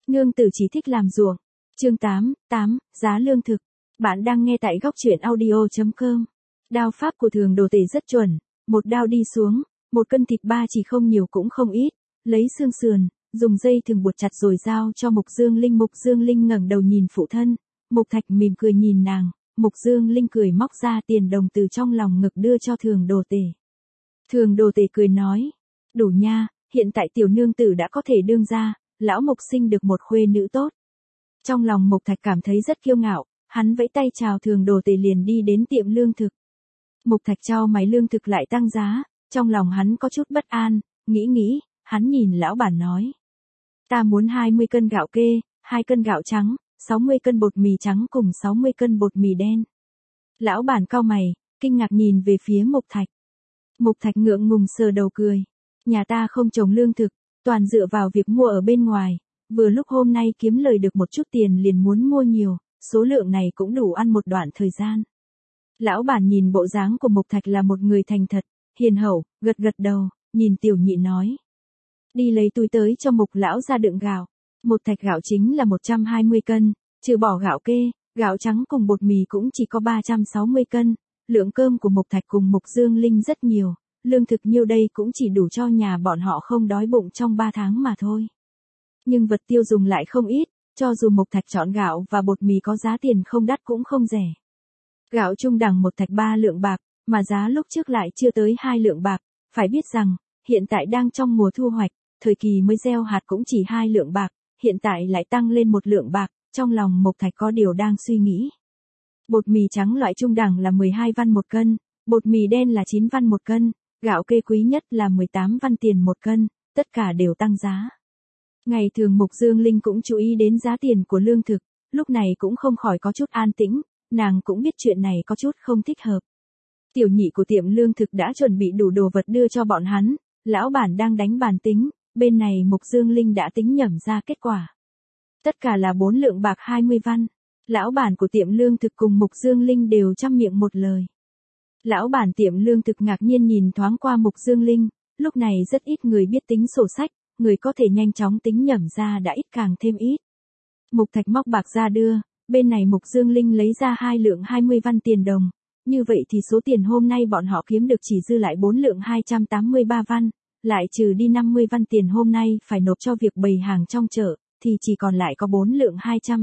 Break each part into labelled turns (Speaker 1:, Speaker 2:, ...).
Speaker 1: Nương tử chỉ thích làm ruộng. Chương 8, giá lương thực. Bạn đang nghe tại góc truyện audio.com. Đao pháp của Thường Đồ Tể rất chuẩn, một đao đi xuống, một cân thịt ba chỉ không nhiều cũng không ít, lấy xương sườn, dùng dây thừng buộc chặt rồi giao cho Mục Dương Linh. Mục Dương Linh ngẩng đầu nhìn phụ thân, Mục Thạch mỉm cười nhìn nàng, Mục Dương Linh cười móc ra tiền đồng từ trong lòng ngực đưa cho Thường Đồ Tể. Thường Đồ Tể cười nói, đủ nha, hiện tại tiểu nương tử đã có thể đương gia, lão Mục sinh được một khuê nữ tốt. Trong lòng Mục Thạch cảm thấy rất kiêu ngạo, hắn vẫy tay chào Thường Đồ Tể liền đi đến tiệm lương thực. Mục Thạch chau mày, lương thực lại tăng giá, trong lòng hắn có chút bất an, nghĩ, hắn nhìn lão bản nói. Ta muốn 20 cân gạo kê, 2 cân gạo trắng, 60 cân bột mì trắng cùng 60 cân bột mì đen. Lão bản cau mày, kinh ngạc nhìn về phía Mục Thạch. Mục Thạch ngượng ngùng sờ đầu cười. Nhà ta không trồng lương thực, toàn dựa vào việc mua ở bên ngoài, vừa lúc hôm nay kiếm lời được một chút tiền liền muốn mua nhiều, số lượng này cũng đủ ăn một đoạn thời gian. Lão bản nhìn bộ dáng của Mục Thạch là một người thành thật, hiền hậu, gật đầu, nhìn tiểu nhị nói. Đi lấy túi tới cho Mục lão ra đựng gạo. Một thạch gạo chính là 120 cân, trừ bỏ gạo kê, gạo trắng cùng bột mì cũng chỉ có 360 cân. Lượng cơm của Mục Thạch cùng Mục Dương Linh rất nhiều, lương thực nhiêu đây cũng chỉ đủ cho nhà bọn họ không đói bụng trong 3 tháng mà thôi. Nhưng vật tiêu dùng lại không ít, cho dù Mục Thạch chọn gạo và bột mì có giá tiền không đắt cũng không rẻ. Gạo trung đẳng một thạch 3 lượng bạc, mà giá lúc trước lại chưa tới 2 lượng bạc, phải biết rằng, hiện tại đang trong mùa thu hoạch, thời kỳ mới gieo hạt cũng chỉ 2 lượng bạc, hiện tại lại tăng lên 1 lượng bạc, trong lòng Mục Thạch có điều đang suy nghĩ. Bột mì trắng loại trung đẳng là 12 văn một cân, bột mì đen là 9 văn một cân, gạo kê quý nhất là 18 văn tiền một cân, tất cả đều tăng giá. Ngày thường Mục Dương Linh cũng chú ý đến giá tiền của lương thực, lúc này cũng không khỏi có chút an tĩnh, nàng cũng biết chuyện này có chút không thích hợp. Tiểu nhị của tiệm lương thực đã chuẩn bị đủ đồ vật đưa cho bọn hắn, lão bản đang đánh bàn tính, bên này Mục Dương Linh đã tính nhẩm ra kết quả. Tất cả là 4 lượng bạc 20 văn. Lão bản của tiệm lương thực cùng Mục Dương Linh đều chăm miệng một lời. Lão bản tiệm lương thực ngạc nhiên nhìn thoáng qua Mục Dương Linh, lúc này rất ít người biết tính sổ sách, người có thể nhanh chóng tính nhẩm ra đã ít càng thêm ít. Mục Thạch móc bạc ra đưa, bên này Mục Dương Linh lấy ra 2 lượng 20 văn tiền đồng, như vậy thì số tiền hôm nay bọn họ kiếm được chỉ dư lại 4 lượng 283 văn, lại trừ đi 50 văn tiền hôm nay phải nộp cho việc bày hàng trong chợ, thì chỉ còn lại có 4 lượng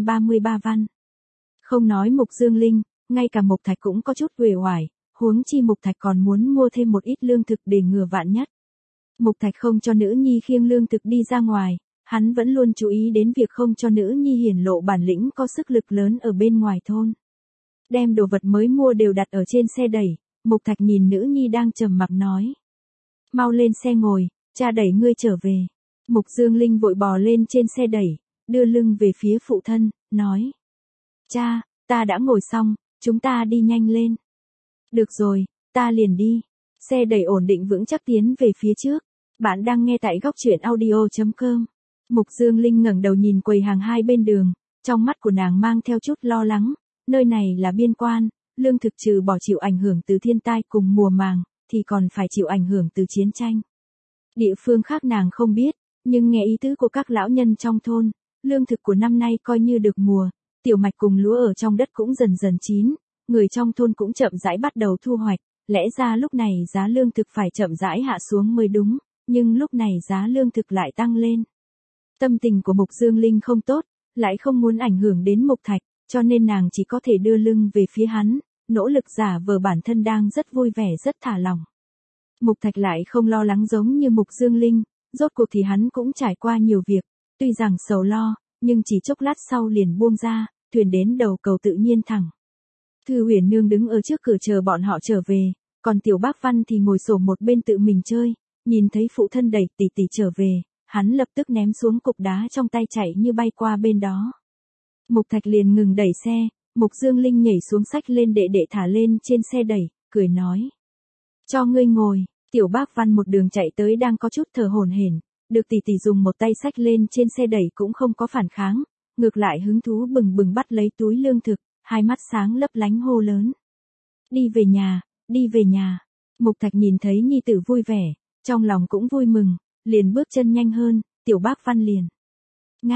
Speaker 1: 233 văn. Không nói Mục Dương Linh, ngay cả Mục Thạch cũng có chút uể oải, huống chi Mục Thạch còn muốn mua thêm một ít lương thực để ngừa vạn nhất. Mục Thạch không cho nữ nhi khiêng lương thực đi ra ngoài, hắn vẫn luôn chú ý đến việc không cho nữ nhi hiển lộ bản lĩnh có sức lực lớn ở bên ngoài thôn. Đem đồ vật mới mua đều đặt ở trên xe đẩy, Mục Thạch nhìn nữ nhi đang trầm mặc nói. Mau lên xe ngồi, cha đẩy ngươi trở về. Mục Dương Linh vội bò lên trên xe đẩy, đưa lưng về phía phụ thân, nói. Cha, ta đã ngồi xong, chúng ta đi nhanh lên. Được rồi, ta liền đi. Xe đẩy ổn định vững chắc tiến về phía trước. Bạn đang nghe tại góc truyện audio.com. Mục Dương Linh ngẩng đầu nhìn quầy hàng hai bên đường, trong mắt của nàng mang theo chút lo lắng. Nơi này là biên quan, lương thực trừ bỏ chịu ảnh hưởng từ thiên tai cùng mùa màng, thì còn phải chịu ảnh hưởng từ chiến tranh. Địa phương khác nàng không biết, nhưng nghe ý tứ của các lão nhân trong thôn, lương thực của năm nay coi như được mùa, tiểu mạch cùng lúa ở trong đất cũng dần dần chín, người trong thôn cũng chậm rãi bắt đầu thu hoạch, lẽ ra lúc này giá lương thực phải chậm rãi hạ xuống mới đúng, nhưng lúc này giá lương thực lại tăng lên. Tâm tình của Mục Dương Linh không tốt, lại không muốn ảnh hưởng đến Mục Thạch, cho nên nàng chỉ có thể đưa lưng về phía hắn, nỗ lực giả vờ bản thân đang rất vui vẻ rất thả lỏng. Mục Thạch lại không lo lắng giống như Mục Dương Linh, rốt cuộc thì hắn cũng trải qua nhiều việc, tuy rằng sầu lo, nhưng chỉ chốc lát sau liền buông ra, thuyền đến đầu cầu tự nhiên thẳng. Thư Huyền Nương đứng ở trước cửa chờ bọn họ trở về, còn Tiểu Bác Văn thì ngồi xổm một bên tự mình chơi, nhìn thấy phụ thân đẩy tỷ tỷ trở về, hắn lập tức ném xuống cục đá trong tay chạy như bay qua bên đó. Mục Thạch liền ngừng đẩy xe, Mục Dương Linh nhảy xuống xách lên đệ đệ thả lên trên xe đẩy, cười nói. Cho ngươi ngồi, Tiểu Bác Văn một đường chạy tới đang có chút thở hổn hển, được tỷ tỷ dùng một tay xách lên trên xe đẩy cũng không có phản kháng, ngược lại hứng thú bừng bừng bắt lấy túi lương thực, hai mắt sáng lấp lánh hô lớn. Đi về nhà, đi về nhà. Mục Thạch nhìn thấy nhi tử vui vẻ, trong lòng cũng vui mừng, liền bước chân nhanh hơn, Tiểu Bác Văn liền. Nga,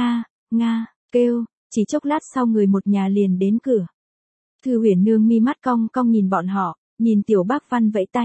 Speaker 1: Nga, kêu, chỉ chốc lát sau người một nhà liền đến cửa. Thư Huyền Nương mi mắt cong cong nhìn bọn họ, nhìn Tiểu Bác Văn vẫy tay.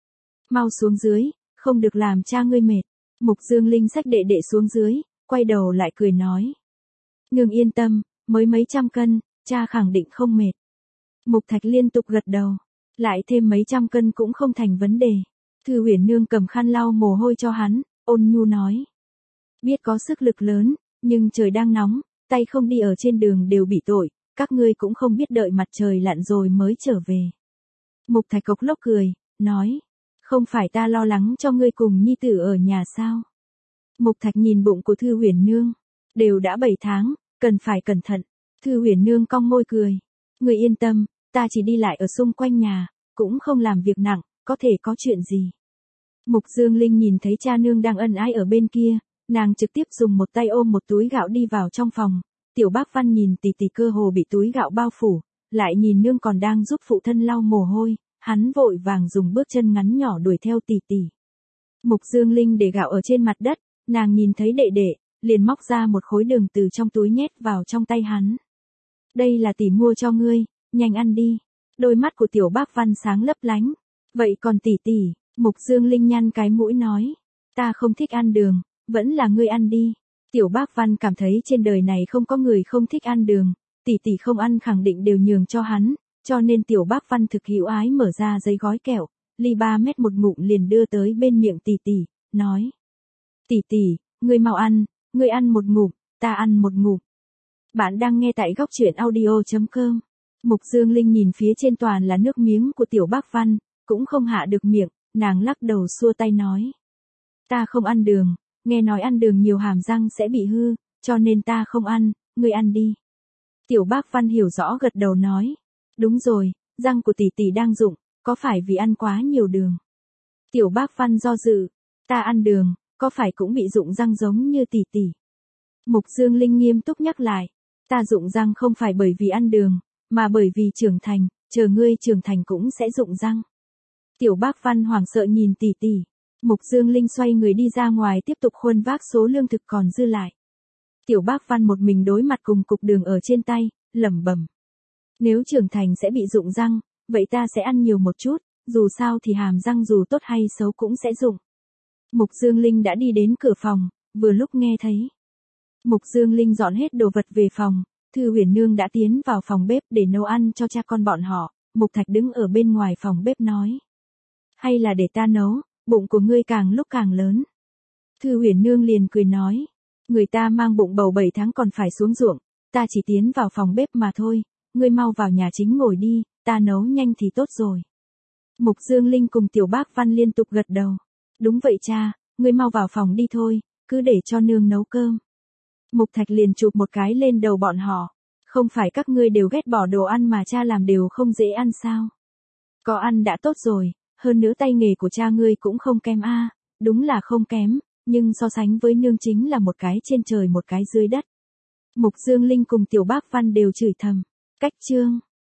Speaker 1: Mau xuống dưới, không được làm cha ngươi mệt. Mục Dương Linh xách đệ đệ xuống dưới, quay đầu lại cười nói. Nương yên tâm, mới mấy trăm cân, cha khẳng định không mệt. Mục Thạch liên tục gật đầu, lại thêm mấy trăm cân cũng không thành vấn đề. Thư Huyền Nương cầm khăn lau mồ hôi cho hắn, ôn nhu nói. Biết có sức lực lớn, nhưng trời đang nóng, tay không đi ở trên đường đều bị tội, các ngươi cũng không biết đợi mặt trời lặn rồi mới trở về. Mục Thạch cộc lốc cười, nói. Không phải ta lo lắng cho ngươi cùng nhi tử ở nhà sao? Mục Thạch nhìn bụng của Thư Huyền Nương, đều đã 7 tháng, cần phải cẩn thận. Thư Huyền Nương cong môi cười. Ngươi yên tâm, ta chỉ đi lại ở xung quanh nhà, cũng không làm việc nặng, có thể có chuyện gì. Mục Dương Linh nhìn thấy cha nương đang ân ái ở bên kia, nàng trực tiếp dùng một tay ôm một túi gạo đi vào trong phòng. Tiểu Bác Văn nhìn tỷ tỷ cơ hồ bị túi gạo bao phủ, lại nhìn nương còn đang giúp phụ thân lau mồ hôi, hắn vội vàng dùng bước chân ngắn nhỏ đuổi theo tỷ tỷ. Mục Dương Linh để gạo ở trên mặt đất, nàng nhìn thấy đệ đệ, liền móc ra một khối đường từ trong túi nhét vào trong tay hắn. Đây là tỷ mua cho ngươi, nhanh ăn đi. Đôi mắt của Tiểu Bác Văn sáng lấp lánh. Vậy còn tỷ tỷ, Mục Dương Linh nhăn cái mũi nói. Ta không thích ăn đường, vẫn là ngươi ăn đi. Tiểu Bác Văn cảm thấy trên đời này không có người không thích ăn đường, tỷ tỷ không ăn khẳng định đều nhường cho hắn, cho nên Tiểu Bác Văn thực hữu ái mở ra giấy gói kẹo, ly 3 mét một ngụm liền đưa tới bên miệng tỷ tỷ, nói. Tỷ tỷ, ngươi mau ăn, ngươi ăn một ngụm, ta ăn một ngụm. Bạn đang nghe tại góc truyện audio.com. Mục Dương Linh nhìn phía trên toàn là nước miếng của Tiểu Bác Văn, cũng không hạ được miệng, nàng lắc đầu xua tay nói. Ta không ăn đường, nghe nói ăn đường nhiều hàm răng sẽ bị hư, cho nên ta không ăn, ngươi ăn đi. Tiểu Bác Văn hiểu rõ gật đầu nói. Đúng rồi, răng của tỷ tỷ đang rụng, có phải vì ăn quá nhiều đường? Tiểu Bác Văn do dự. Ta ăn đường, có phải cũng bị rụng răng giống như tỷ tỷ? Mục Dương Linh nghiêm túc nhắc lại. Ta rụng răng không phải bởi vì ăn đường, mà bởi vì trưởng thành, chờ ngươi trưởng thành cũng sẽ rụng răng. Tiểu Bác Văn hoảng sợ nhìn tỷ tỷ. Mục Dương Linh xoay người đi ra ngoài tiếp tục khuân vác số lương thực còn dư lại. Tiểu Bác Văn một mình đối mặt cùng cục đường ở trên tay, lẩm bẩm. Nếu trưởng thành sẽ bị rụng răng, vậy ta sẽ ăn nhiều một chút, dù sao thì hàm răng dù tốt hay xấu cũng sẽ rụng. Mục Dương Linh đã đi đến cửa phòng, vừa lúc nghe thấy. Mục Dương Linh dọn hết đồ vật về phòng, Thư Huyền Nương đã tiến vào phòng bếp để nấu ăn cho cha con bọn họ, Mục Thạch đứng ở bên ngoài phòng bếp nói. Hay là để ta nấu, bụng của ngươi càng lúc càng lớn. Thư Huyền Nương liền cười nói. Người ta mang bụng bầu 7 tháng còn phải xuống ruộng, ta chỉ tiến vào phòng bếp mà thôi, ngươi mau vào nhà chính ngồi đi, ta nấu nhanh thì tốt rồi. Mục Dương Linh cùng Tiểu Bác Văn liên tục gật đầu. Đúng vậy cha, ngươi mau vào phòng đi thôi, cứ để cho nương nấu cơm. Mục Thạch liền chụp một cái lên đầu bọn họ. Không phải các ngươi đều ghét bỏ đồ ăn mà cha làm đều không dễ ăn sao? Có ăn đã tốt rồi, hơn nữa tay nghề của cha ngươi cũng không kém a, đúng là không kém, nhưng so sánh với nương chính là một cái trên trời một cái dưới đất. Mục Dương Linh cùng Tiểu Bác Văn đều chửi thầm. Cách chương